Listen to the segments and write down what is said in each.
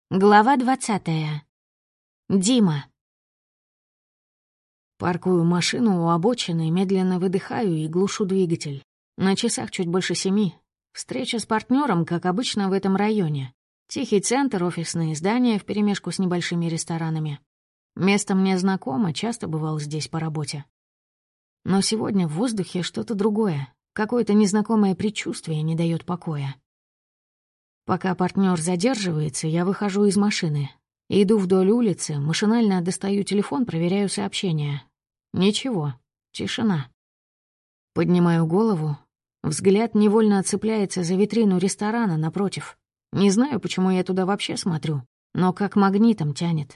Глава 20. Дима. Паркую машину у обочины, медленно выдыхаю и глушу двигатель. На часах чуть больше 7. Встреча с партнером, как обычно, в этом районе. Тихий центр, офисные здания вперемешку с небольшими ресторанами. Место мне знакомо, часто бывал здесь по работе. Но сегодня в воздухе что-то другое. Какое-то незнакомое предчувствие не дает покоя. Пока партнер задерживается, я выхожу из машины. Иду вдоль улицы, машинально достаю телефон, проверяю сообщения. Ничего, тишина. Поднимаю голову. Взгляд невольно отцепляется за витрину ресторана напротив. Не знаю, почему я туда вообще смотрю, но как магнитом тянет.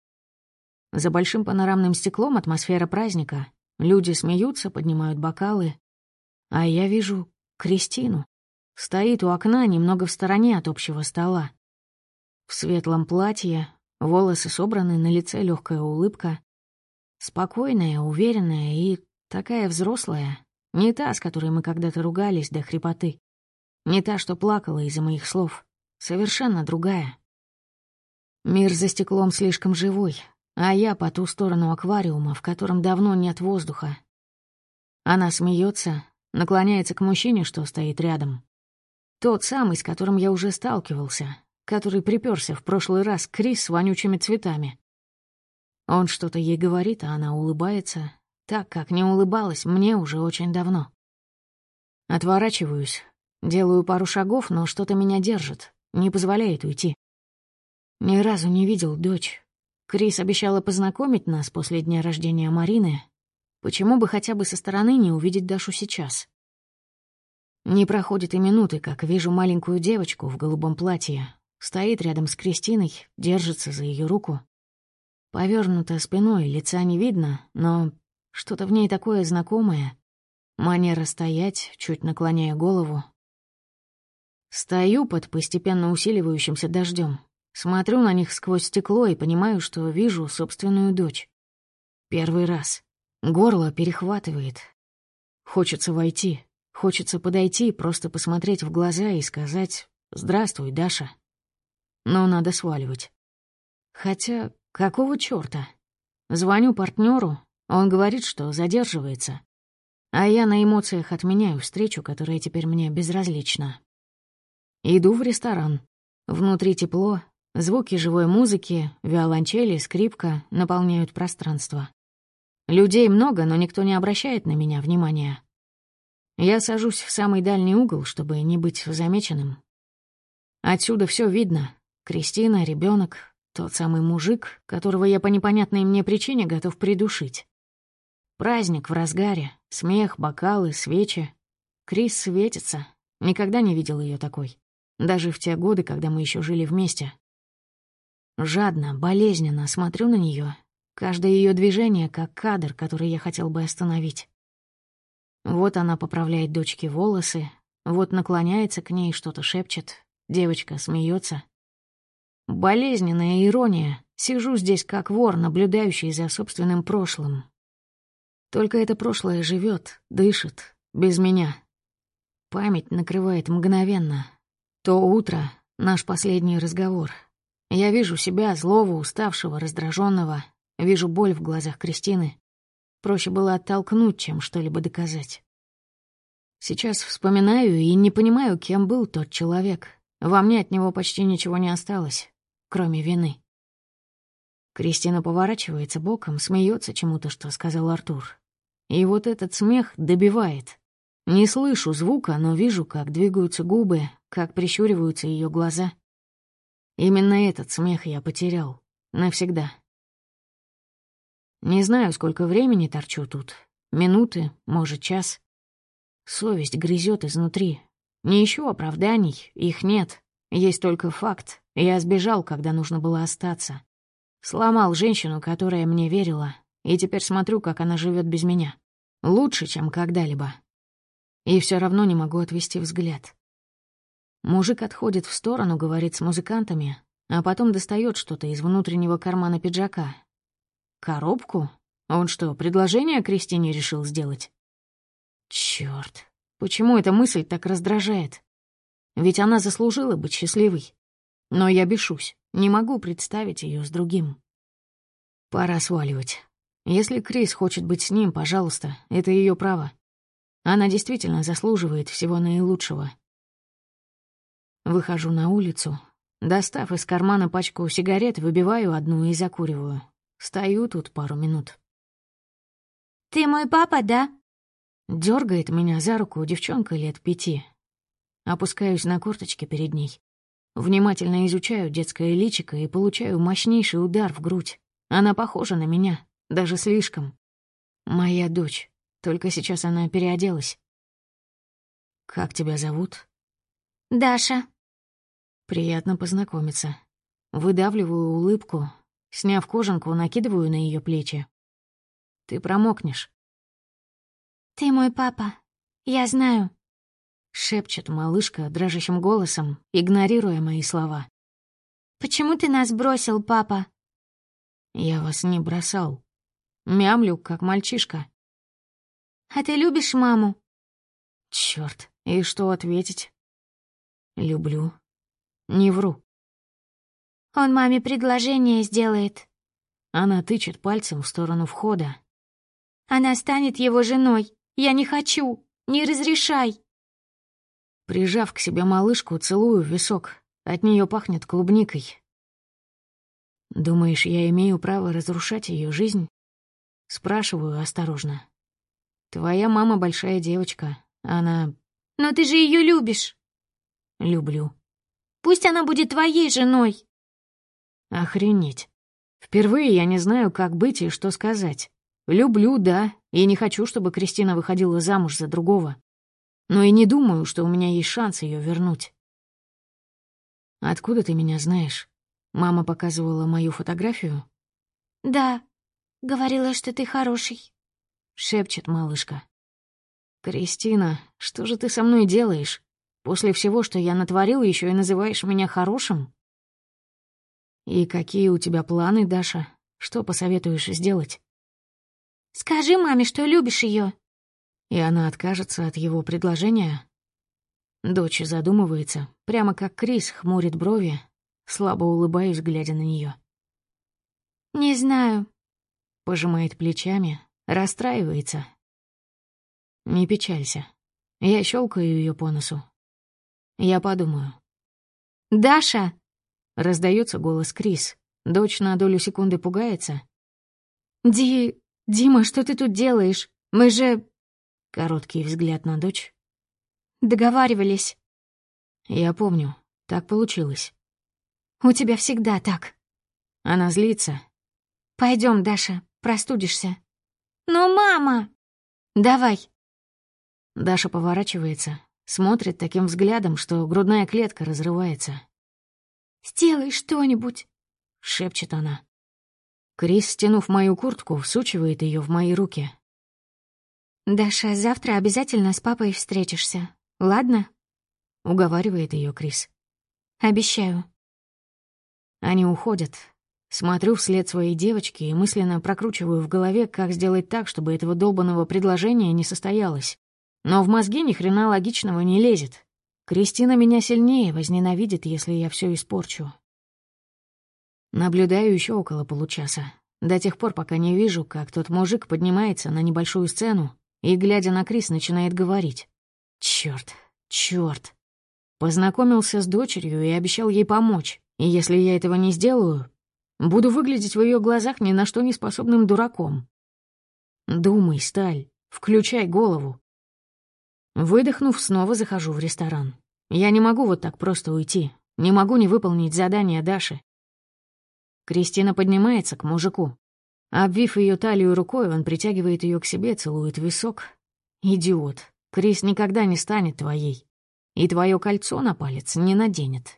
За большим панорамным стеклом атмосфера праздника. Люди смеются, поднимают бокалы. А я вижу Кристину. Стоит у окна, немного в стороне от общего стола. В светлом платье, волосы собраны, на лице легкая улыбка. Спокойная, уверенная и такая взрослая. Не та, с которой мы когда-то ругались до хрипоты. Не та, что плакала из-за моих слов. Совершенно другая. Мир за стеклом слишком живой, а я по ту сторону аквариума, в котором давно нет воздуха. Она смеется, наклоняется к мужчине, что стоит рядом. Тот самый, с которым я уже сталкивался, который припёрся в прошлый раз к Крис с вонючими цветами. Он что-то ей говорит, а она улыбается, так, как не улыбалась мне уже очень давно. Отворачиваюсь, делаю пару шагов, но что-то меня держит, не позволяет уйти. Ни разу не видел дочь. Крис обещала познакомить нас после дня рождения Марины. Почему бы хотя бы со стороны не увидеть Дашу сейчас? Не проходит и минуты, как вижу маленькую девочку в голубом платье. Стоит рядом с Кристиной, держится за ее руку. Повернута спиной, лица не видно, но что-то в ней такое знакомое. Манера стоять, чуть наклоняя голову. Стою под постепенно усиливающимся дождем. Смотрю на них сквозь стекло и понимаю, что вижу собственную дочь. Первый раз. Горло перехватывает. Хочется войти. Хочется подойти, просто посмотреть в глаза и сказать «Здравствуй, Даша». Но надо сваливать. Хотя, какого чёрта? Звоню партнёру, он говорит, что задерживается. А я на эмоциях отменяю встречу, которая теперь мне безразлична. Иду в ресторан. Внутри тепло, звуки живой музыки, виолончели, скрипка наполняют пространство. Людей много, но никто не обращает на меня внимания. Я сажусь в самый дальний угол, чтобы не быть замеченным. Отсюда все видно. Кристина, ребенок, тот самый мужик, которого я по непонятной мне причине готов придушить. Праздник в разгаре, смех, бокалы, свечи. Крис светится. Никогда не видел ее такой. Даже в те годы, когда мы еще жили вместе. Жадно, болезненно смотрю на нее. Каждое ее движение как кадр, который я хотел бы остановить. Вот она поправляет дочке волосы, вот наклоняется к ней, что-то шепчет. Девочка смеется. Болезненная ирония. Сижу здесь как вор, наблюдающий за собственным прошлым. Только это прошлое живет, дышит, без меня. Память накрывает мгновенно. То утро, наш последний разговор. Я вижу себя, злого, уставшего, раздраженного. Вижу боль в глазах Кристины. Проще было оттолкнуть, чем что-либо доказать. Сейчас вспоминаю и не понимаю, кем был тот человек. Во мне от него почти ничего не осталось, кроме вины. Кристина поворачивается боком, смеется чему-то, что сказал Артур. И вот этот смех добивает. Не слышу звука, но вижу, как двигаются губы, как прищуриваются ее глаза. Именно этот смех я потерял. Навсегда. Не знаю, сколько времени торчу тут. Минуты, может, час. Совесть грызет изнутри. Не ищу оправданий, их нет. Есть только факт. Я сбежал, когда нужно было остаться. Сломал женщину, которая мне верила, и теперь смотрю, как она живет без меня. Лучше, чем когда-либо. И все равно не могу отвести взгляд. Мужик отходит в сторону, говорит с музыкантами, а потом достает что-то из внутреннего кармана пиджака. Коробку? Он что, предложение Кристине решил сделать? Чёрт, почему эта мысль так раздражает? Ведь она заслужила быть счастливой. Но я бешусь, не могу представить ее с другим. Пора сваливать. Если Крис хочет быть с ним, пожалуйста, это ее право. Она действительно заслуживает всего наилучшего. Выхожу на улицу. Достав из кармана пачку сигарет, выбиваю одну и закуриваю. Стою тут пару минут. «Ты мой папа, да?» Дёргает меня за руку девчонка лет 5. Опускаюсь на корточки перед ней. Внимательно изучаю детское личико и получаю мощнейший удар в грудь. Она похожа на меня, даже слишком. Моя дочь. Только сейчас она переоделась. «Как тебя зовут?» «Даша». «Приятно познакомиться». Выдавливаю улыбку. Сняв кожанку, накидываю на ее плечи. «Ты промокнешь». «Ты мой папа. Я знаю», — шепчет малышка дрожащим голосом, игнорируя мои слова. «Почему ты нас бросил, папа?» «Я вас не бросал». Мямлю, как мальчишка. «А ты любишь маму?» Чёрт, и что ответить? Люблю. Не вру. «Он маме предложение сделает». Она тычет пальцем в сторону входа. «Она станет его женой. Я не хочу. Не разрешай». Прижав к себе малышку, целую в висок. От нее пахнет клубникой. «Думаешь, я имею право разрушать ее жизнь?» Спрашиваю осторожно. «Твоя мама большая девочка. Она...» «Но ты же ее любишь». «Люблю». «Пусть она будет твоей женой». Охренеть. Впервые я не знаю, как быть и что сказать. Люблю, да, и не хочу, чтобы Кристина выходила замуж за другого. Но и не думаю, что у меня есть шанс ее вернуть. «Откуда ты меня знаешь?» Мама показывала мою фотографию. «Да, говорила, что ты хороший», — шепчет малышка. «Кристина, что же ты со мной делаешь? После всего, что я натворил, еще и называешь меня хорошим?» «И какие у тебя планы, Даша? Что посоветуешь сделать?» «Скажи маме, что любишь ее». И она откажется от его предложения? Дочь задумывается, прямо как Крис хмурит брови. Слабо улыбаюсь, глядя на нее. «Не знаю», — пожимает плечами, расстраивается. «Не печалься. Я щелкаю ее по носу. Я подумаю». «Даша!» — раздается голос Крис. Дочь на долю секунды пугается. Дима, что ты тут делаешь? Мы же...» Короткий взгляд на дочь. «Договаривались». «Я помню. Так получилось». «У тебя всегда так». Она злится. «Пойдем, Даша, простудишься». «Но мама...» «Давай». Даша поворачивается, смотрит таким взглядом, что грудная клетка разрывается. «Сделай что-нибудь», — шепчет она. Крис, стянув мою куртку, всучивает ее в мои руки. «Даша, завтра обязательно с папой встретишься, ладно?» — уговаривает ее Крис. «Обещаю». Они уходят. Смотрю вслед своей девочки и мысленно прокручиваю в голове, как сделать так, чтобы этого долбанного предложения не состоялось. Но в мозги ни хрена логичного не лезет. Кристина меня сильнее возненавидит, если я все испорчу. Наблюдаю еще около получаса, до тех пор, пока не вижу, как тот мужик поднимается на небольшую сцену и, глядя на Крис, начинает говорить. Чёрт. Познакомился с дочерью и обещал ей помочь, и если я этого не сделаю, буду выглядеть в ее глазах ни на что не способным дураком. Думай, Сталь, включай голову. Выдохнув, снова захожу в ресторан. Я не могу вот так просто уйти, не могу не выполнить задание Даши. Кристина поднимается к мужику. Обвив ее талию рукой, он притягивает ее к себе, целует в висок. «Идиот, Крис никогда не станет твоей, и твое кольцо на палец не наденет».